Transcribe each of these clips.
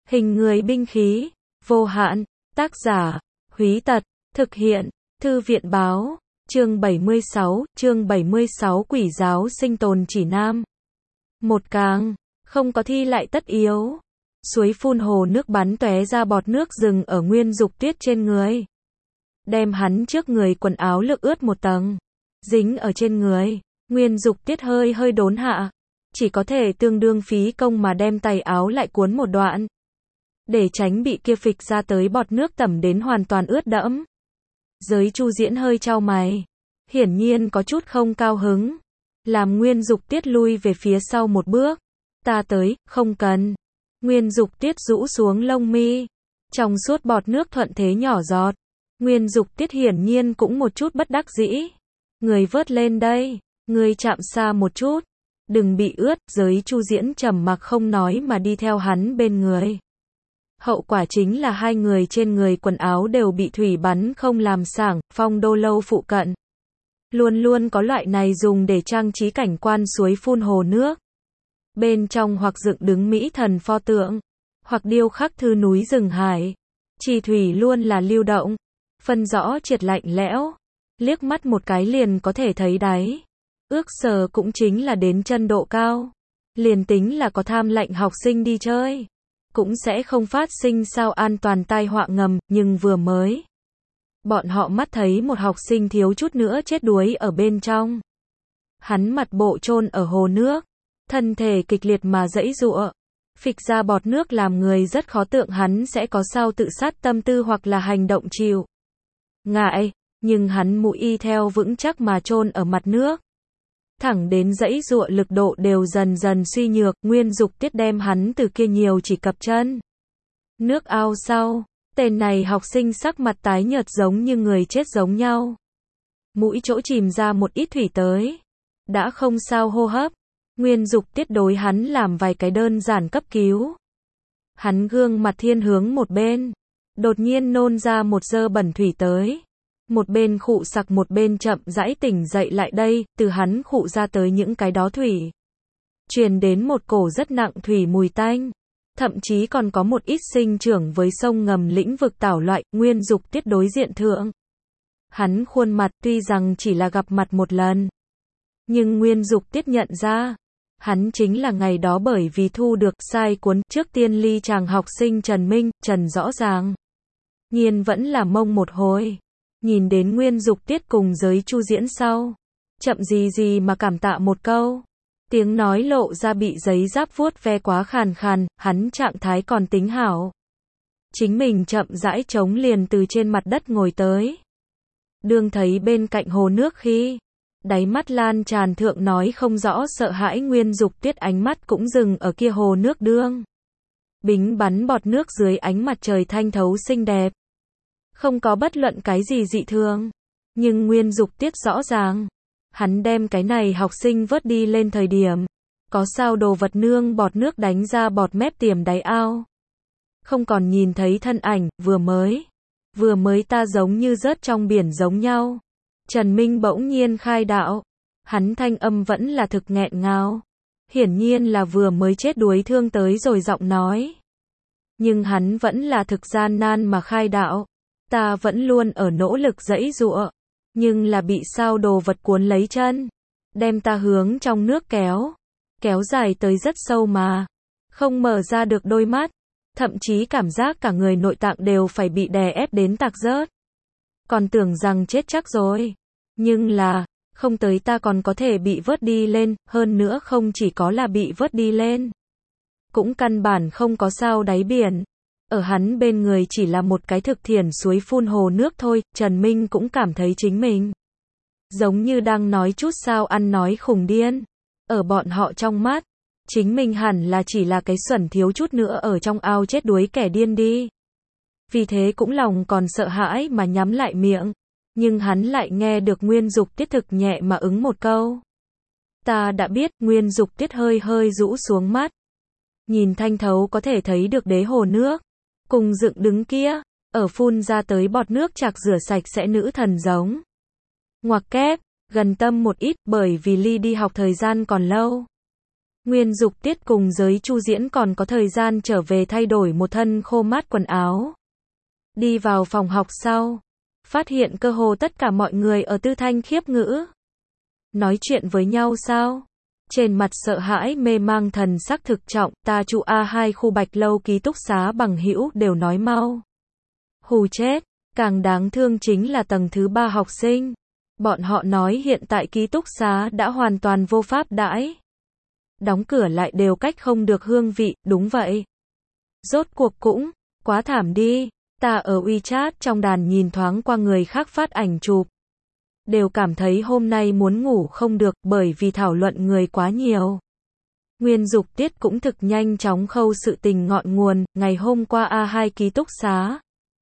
Hình người binh khí, vô hạn, tác giả, Húy Tật, thực hiện, Thư viện báo, chương 76 Quỷ giáo sinh tồn chỉ nam. Một càng, không có thi lại tất yếu. Suối phun hồ nước bắn tóe ra bọt nước rừng ở Nguyên Dục Tuyết trên người. Đem hắn trước người quần áo lược ướt một tầng. Dính ở trên người, Nguyên Dục Tuyết hơi đốn hạ. Chỉ có thể tương đương phí công mà đem tay áo lại cuốn một đoạn. Để tránh bị kia phịch ra tới bọt nước tẩm đến hoàn toàn ướt đẫm. Giới Chu Diễn hơi chau mày. Hiển nhiên có chút không cao hứng. Làm Nguyên Dục Tuyết lui về phía sau một bước. Ta tới, không cần. Nguyên Dục Tuyết rũ xuống lông mi. Trong suốt bọt nước thuận thế nhỏ giọt. Nguyên Dục Tuyết hiển nhiên cũng một chút bất đắc dĩ. Người vớt lên đây. Người chạm xa một chút. Đừng bị ướt. Giới Chu Diễn trầm mặc không nói mà đi theo hắn bên người. Hậu quả chính là hai người trên người quần áo đều bị thủy bắn không làm sảng. Phong Đô Lâu phụ cận luôn luôn có loại này dùng để trang trí cảnh quan suối phun hồ nước. Bên trong hoặc dựng đứng mỹ thần pho tượng, hoặc điêu khắc thư núi rừng hải. Chỉ thủy luôn là lưu động, phân rõ triệt lạnh lẽo, liếc mắt một cái liền có thể thấy đáy. Ước sờ cũng chính là đến chân độ cao. Liền tính là có tham lạnh học sinh đi chơi, cũng sẽ không phát sinh sao an toàn tai họa ngầm, nhưng vừa mới. Bọn họ mắt thấy một học sinh thiếu chút nữa chết đuối ở bên trong. Hắn mặt bộ chôn ở hồ nước, thân thể kịch liệt mà giãy giụa, phịch ra bọt nước làm người rất khó tượng hắn sẽ có sao tự sát tâm tư hoặc là hành động chịu ngại, nhưng hắn mũi y theo vững chắc mà chôn ở mặt nước. Thẳng đến giãy giụa lực độ đều dần dần suy nhược, Nguyên Dục Tuyết đem hắn từ kia nhiều chỉ cập chân. Nước ao sau, tên này học sinh sắc mặt tái nhợt giống như người chết giống nhau. Mũi chỗ chìm ra một ít thủy tới. Đã không sao hô hấp. Nguyên Dục Tuyết đối hắn làm vài cái đơn giản cấp cứu. Hắn gương mặt thiên hướng một bên. Đột nhiên nôn ra một dơ bẩn thủy tới. Một bên khụ sặc một bên chậm rãi tỉnh dậy lại đây, từ hắn khụ ra tới những cái đó thủy. Truyền đến một cổ rất nặng thủy mùi tanh. Thậm chí còn có một ít sinh trưởng với sông ngầm lĩnh vực tảo loại, Nguyên Dục Tuyết đối diện thượng. Hắn khuôn mặt tuy rằng chỉ là gặp mặt một lần. Nhưng Nguyên Dục Tuyết nhận ra. Hắn chính là ngày đó bởi vì thu được sai cuốn trước tiên ly chàng học sinh Trần Minh, Trần rõ ràng. Nhiên vẫn là mông một hồi. Nhìn đến Nguyên Dục Tuyết cùng Giới Chu Diễn sau. Chậm gì mà cảm tạ một câu. Tiếng nói lộ ra bị giấy giáp vuốt ve quá khàn khàn, hắn trạng thái còn tính hảo. Chính mình chậm rãi chống liền từ trên mặt đất ngồi tới. Đương thấy bên cạnh hồ nước khi, đáy mắt lan tràn thượng nói không rõ sợ hãi. Nguyên Dục Tuyết ánh mắt cũng dừng ở kia hồ nước đương. Bính bắn bọt nước dưới ánh mặt trời thanh thấu xinh đẹp. Không có bất luận cái gì dị thường. Nhưng Nguyên Dục Tuyết rõ ràng. Hắn đem cái này học sinh vớt đi lên thời điểm. Có sao đồ vật nương bọt nước đánh ra bọt mép tiềm đáy ao. Không còn nhìn thấy thân ảnh, vừa mới ta giống như rớt trong biển giống nhau. Trần Minh bỗng nhiên khai đạo. Hắn thanh âm vẫn là thực nghẹn ngào. Hiển nhiên là vừa mới chết đuối thương tới rồi giọng nói. Nhưng hắn vẫn là thực gian nan mà khai đạo. Ta vẫn luôn ở nỗ lực giãy giụa. Nhưng là bị sao đồ vật cuốn lấy chân. Đem ta hướng trong nước kéo. Kéo dài tới rất sâu mà. Không mở ra được đôi mắt. Thậm chí cảm giác cả người nội tạng đều phải bị đè ép đến tạc rớt. Còn tưởng rằng chết chắc rồi. Nhưng là, không tới ta còn có thể bị vớt đi lên. Hơn nữa không chỉ có là bị vớt đi lên. Cũng căn bản không có sao đáy biển. Ở hắn bên người chỉ là một cái thực thiển suối phun hồ nước thôi. Trần Minh cũng cảm thấy chính mình giống như đang nói chút sao ăn nói khùng điên. Ở bọn họ trong mắt, chính mình hẳn là chỉ là cái xuẩn thiếu chút nữa ở trong ao chết đuối kẻ điên đi. Vì thế cũng lòng còn sợ hãi mà nhắm lại miệng. Nhưng hắn lại nghe được Nguyên Dục Tuyết thực nhẹ mà ứng một câu. Ta đã biết. Nguyên Dục Tuyết hơi rũ xuống mắt. Nhìn thanh thấu có thể thấy được đế hồ nước. Cùng dựng đứng kia, ở phun ra tới bọt nước chạc rửa sạch sẽ nữ thần giống. Ngoặc kép, gần tâm một ít bởi vì ly đi học thời gian còn lâu. Nguyên Dục Tiết cùng Giới Chu Diễn còn có thời gian trở về thay đổi một thân khô mát quần áo. Đi vào phòng học sau, phát hiện cơ hồ tất cả mọi người ở tư thanh khiếp ngữ. Nói chuyện với nhau sao? Trên mặt sợ hãi mê mang thần sắc thực trọng, ta trụ A2 khu Bạch Lâu ký túc xá bằng hữu đều nói mau. Hù chết, càng đáng thương chính là tầng thứ 3 học sinh. Bọn họ nói hiện tại ký túc xá đã hoàn toàn vô pháp đãi. Đóng cửa lại đều cách không được hương vị, đúng vậy. Rốt cuộc cũng, quá thảm đi. Ta ở WeChat trong đàn nhìn thoáng qua người khác phát ảnh chụp. Đều cảm thấy hôm nay muốn ngủ không được bởi vì thảo luận người quá nhiều. Nguyên Dục Tiết cũng thực nhanh chóng khâu sự tình ngọn nguồn, ngày hôm qua A2 ký túc xá.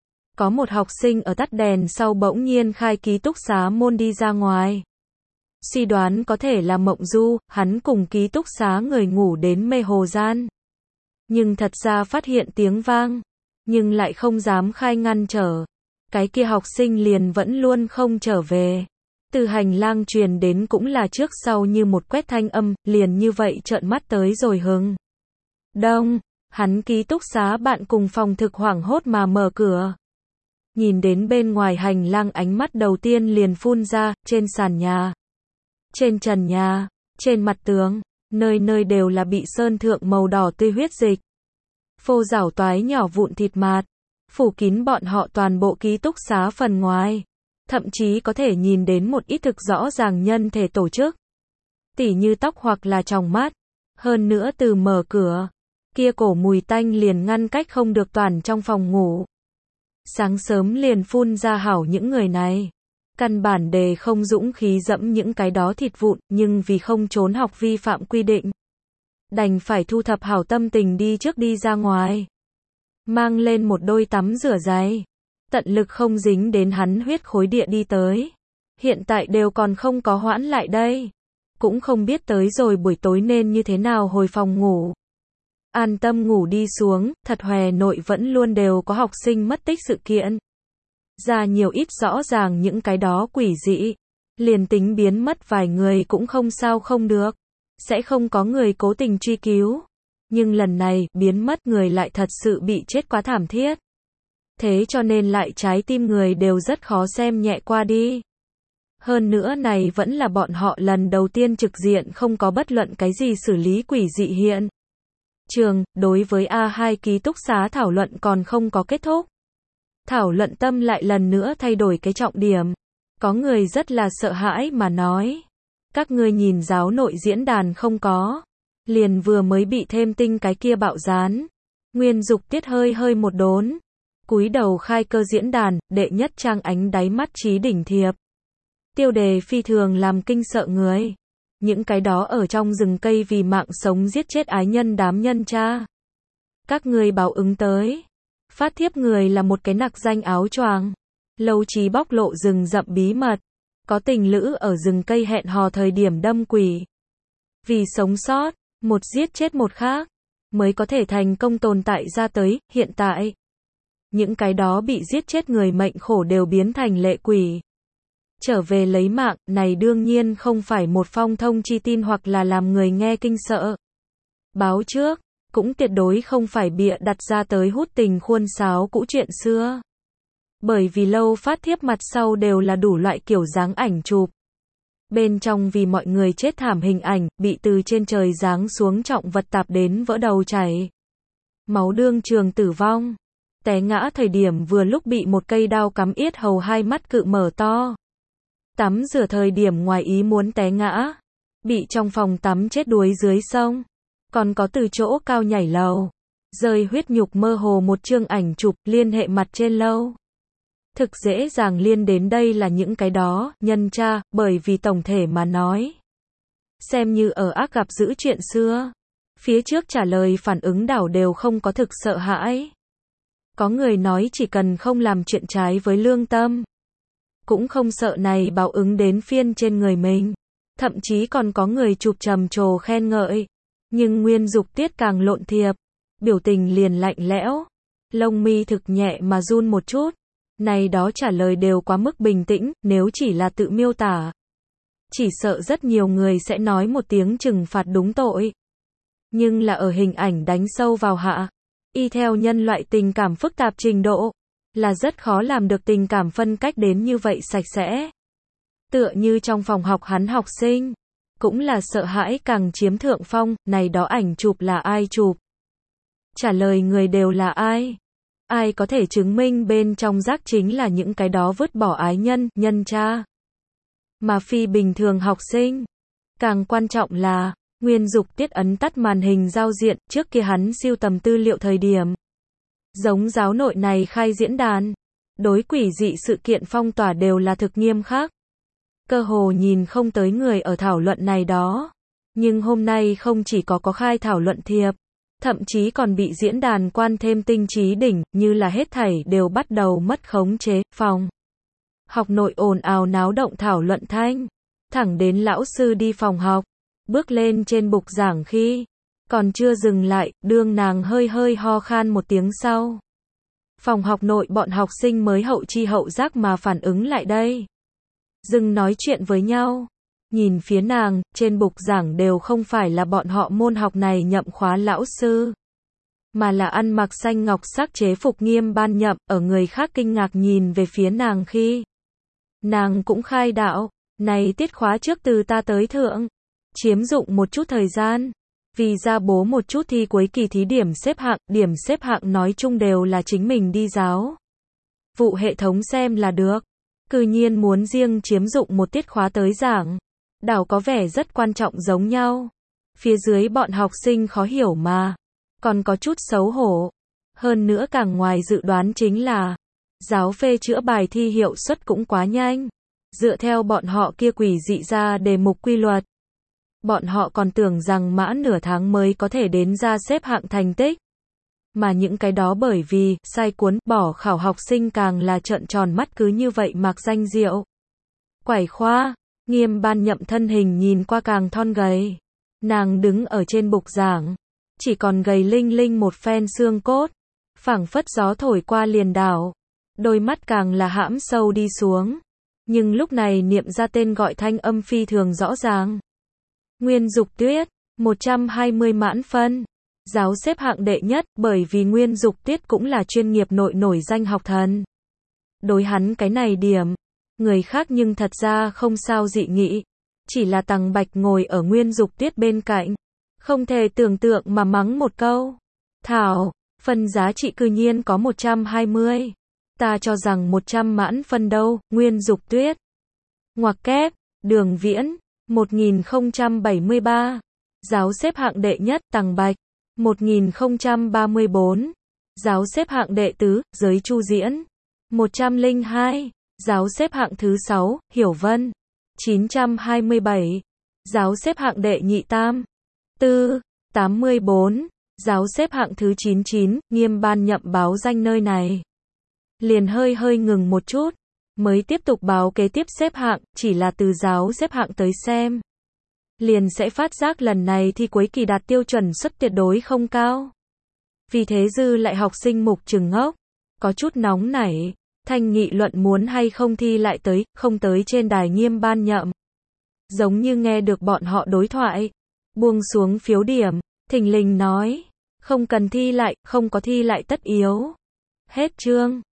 Có một học sinh ở tắt đèn sau bỗng nhiên khai ký túc xá môn đi ra ngoài. Suy đoán có thể là mộng du, hắn cùng ký túc xá người ngủ đến mê hồ gian. Nhưng thật ra phát hiện tiếng vang, nhưng lại không dám khai ngăn trở. Cái kia học sinh liền vẫn luôn không trở về. Từ hành lang truyền đến cũng là trước sau như một quét thanh âm, liền như vậy trợn mắt tới rồi hứng. Đông, hắn ký túc xá bạn cùng phòng thực hoảng hốt mà mở cửa. Nhìn đến bên ngoài hành lang ánh mắt đầu tiên liền phun ra, trên sàn nhà, trên trần nhà, trên mặt tường, nơi nơi đều là bị sơn thượng màu đỏ tươi huyết dịch. Phô rảo toái nhỏ vụn thịt mạt, phủ kín bọn họ toàn bộ ký túc xá phần ngoài. Thậm chí có thể nhìn đến một ít thực rõ ràng nhân thể tổ chức. Tỉ như tóc hoặc là tròng mắt. Hơn nữa từ mở cửa, kia cổ mùi tanh liền ngăn cách không được toàn trong phòng ngủ. Sáng sớm liền phun ra hảo những người này. Căn bản đề không dũng khí dẫm những cái đó thịt vụn, nhưng vì không trốn học vi phạm quy định. Đành phải thu thập hảo tâm tình đi trước đi ra ngoài. Mang lên một đôi tắm rửa giày. Tận lực không dính đến hắn huyết khối địa đi tới. Hiện tại đều còn không có hoãn lại đây. Cũng không biết tới rồi buổi tối nên như thế nào hồi phòng ngủ. An tâm ngủ đi xuống, thật Hòe nội vẫn luôn đều có học sinh mất tích sự kiện. Ra nhiều ít rõ ràng những cái đó quỷ dị. Liền tính biến mất vài người cũng không sao không được. Sẽ không có người cố tình truy cứu. Nhưng lần này, biến mất người lại thật sự bị chết quá thảm thiết. Thế cho nên lại trái tim người đều rất khó xem nhẹ qua đi. Hơn nữa này vẫn là bọn họ lần đầu tiên trực diện không có bất luận cái gì xử lý quỷ dị hiện. Trường, đối với A2 ký túc xá thảo luận còn không có kết thúc. Thảo luận tâm lại lần nữa thay đổi cái trọng điểm. Có người rất là sợ hãi mà nói. Các ngươi nhìn giáo nội diễn đàn không có. Liền vừa mới bị thêm tinh cái kia bạo dán. Nguyên Dục Tiết hơi một đốn. Cúi đầu khai cơ diễn đàn, đệ nhất trang ánh đáy mắt trí đỉnh thiệp. Tiêu đề phi thường làm kinh sợ người. Những cái đó ở trong rừng cây vì mạng sống giết chết ái nhân đám nhân cha. Các người báo ứng tới. Phát thiếp người là một cái nặc danh áo choàng. Lâu trí bóc lộ rừng rậm bí mật. Có tình lữ ở rừng cây hẹn hò thời điểm đâm quỷ. Vì sống sót, một giết chết một khác, mới có thể thành công tồn tại ra tới, hiện tại. Những cái đó bị giết chết người mệnh khổ đều biến thành lệ quỷ. Trở về lấy mạng, này đương nhiên không phải một phong thông chi tin hoặc là làm người nghe kinh sợ. Báo trước, cũng tuyệt đối không phải bịa đặt ra tới hút tình khuôn sáo cũ chuyện xưa. Bởi vì lâu phát thiếp mặt sau đều là đủ loại kiểu dáng ảnh chụp. Bên trong vì mọi người chết thảm hình ảnh, bị từ trên trời giáng xuống trọng vật tạp đến vỡ đầu chảy. Máu đương trường tử vong. Té ngã thời điểm vừa lúc bị một cây đao cắm yết hầu hai mắt cự mở to. Tắm rửa thời điểm ngoài ý muốn té ngã. Bị trong phòng tắm chết đuối dưới sông. Còn có từ chỗ cao nhảy lầu. Rơi huyết nhục mơ hồ một chương ảnh chụp liên hệ mặt trên lâu. Thực dễ dàng liên đến đây là những cái đó, nhân cha, bởi vì tổng thể mà nói. Xem như ở ác gặp giữ chuyện xưa. Phía trước trả lời phản ứng đảo đều không có thực sợ hãi. Có người nói chỉ cần không làm chuyện trái với lương tâm. Cũng không sợ này báo ứng đến phiên trên người mình. Thậm chí còn có người chụp trầm trồ khen ngợi. Nhưng Nguyên Dục Tiết càng lộn thiệp. Biểu tình liền lạnh lẽo. Lông mi thực nhẹ mà run một chút. Này đó trả lời đều quá mức bình tĩnh, nếu chỉ là tự miêu tả. Chỉ sợ rất nhiều người sẽ nói một tiếng trừng phạt đúng tội. Nhưng là ở hình ảnh đánh sâu vào hạ. Y theo nhân loại tình cảm phức tạp trình độ, là rất khó làm được tình cảm phân cách đến như vậy sạch sẽ. Tựa như trong phòng học hắn học sinh, cũng là sợ hãi càng chiếm thượng phong, này đó ảnh chụp là ai chụp? Trả lời người đều là ai? Ai có thể chứng minh bên trong rác chính là những cái đó vứt bỏ ái nhân, nhân cha? Mà phi bình thường học sinh. Càng quan trọng là, Nguyên Dục Tiết ấn tắt màn hình giao diện, trước kia hắn sưu tầm tư liệu thời điểm. Giống giáo nội này khai diễn đàn, đối quỷ dị sự kiện phong tỏa đều là thực nghiêm khắc. Cơ hồ nhìn không tới người ở thảo luận này đó. Nhưng hôm nay không chỉ có khai thảo luận thiệp, thậm chí còn bị diễn đàn quan thêm tinh trí đỉnh, như là hết thảy đều bắt đầu mất khống chế. Phòng học nội ồn ào náo động thảo luận thanh, thẳng đến lão sư đi phòng học, bước lên trên bục giảng khi còn chưa dừng lại, đương nàng hơi hơi ho khan một tiếng sau. Phòng học nội bọn học sinh mới hậu chi hậu giác mà phản ứng lại đây. Dừng nói chuyện với nhau. Nhìn phía nàng, trên bục giảng đều không phải là bọn họ môn học này nhậm khóa lão sư, mà là ăn mặc xanh ngọc sắc chế phục nghiêm ban nhậm, ở người khác kinh ngạc nhìn về phía nàng khi nàng cũng khai đạo, này tiết khóa trước từ ta tới thượng, chiếm dụng một chút thời gian, vì ra bố một chút thi cuối kỳ thí điểm xếp hạng nói chung đều là chính mình đi giáo vụ hệ thống xem là được, cư nhiên muốn riêng chiếm dụng một tiết khóa tới giảng, đảo có vẻ rất quan trọng giống nhau. Phía dưới bọn học sinh khó hiểu mà, còn có chút xấu hổ. Hơn nữa càng ngoài dự đoán chính là, giáo phê chữa bài thi hiệu suất cũng quá nhanh. Dựa theo bọn họ kia quỷ dị ra đề mục quy luật, bọn họ còn tưởng rằng mãn nửa tháng mới có thể đến ra xếp hạng thành tích. Mà những cái đó bởi vì sai cuốn bỏ khảo học sinh càng là trợn tròn mắt cứ như vậy mặc danh diệu. Quải khoa, Nghiêm ban nhậm thân hình nhìn qua càng thon gầy. Nàng đứng ở trên bục giảng, chỉ còn gầy linh linh một phen xương cốt, phảng phất gió thổi qua liền đảo. Đôi mắt càng là hãm sâu đi xuống. Nhưng lúc này niệm ra tên gọi thanh âm phi thường rõ ràng. Nguyên Dục Tuyết, 120 mãn phân. Giáo xếp hạng đệ nhất, bởi vì Nguyên Dục Tuyết cũng là chuyên nghiệp nội nổi danh học thần. Đối hắn cái này điểm, người khác nhưng thật ra không sao dị nghị. Chỉ là Tằng Bạch ngồi ở Nguyên Dục Tuyết bên cạnh, không thể tưởng tượng mà mắng một câu. Thảo, phân giá trị cư nhiên có 120. Ta cho rằng 100 mãn phân đâu, Nguyên Dục Tuyết. Ngoặc kép, Đường Viễn, 1073. Giáo xếp hạng đệ nhất, Tằng Bạch, 1034. Giáo xếp hạng đệ tứ, Giới Chu Diễn, 102. Giáo xếp hạng thứ 6, Hiểu Vân, 927. Giáo xếp hạng đệ nhị tam, Tư, 84. Giáo xếp hạng thứ 99, Nghiêm ban nhậm báo danh nơi này. Liền hơi hơi ngừng một chút, mới tiếp tục báo kế tiếp xếp hạng, chỉ là từ giáo xếp hạng tới xem. Liền sẽ phát giác lần này thi cuối kỳ đạt tiêu chuẩn suất tuyệt đối không cao. Vì thế dư lại học sinh mục trừng ngốc, có chút nóng nảy, thanh nghị luận muốn hay không thi lại tới, không tới trên đài Nghiêm ban nhậm. Giống như nghe được bọn họ đối thoại, buông xuống phiếu điểm, thình lình nói, không cần thi lại, không có thi lại tất yếu. Hết chương.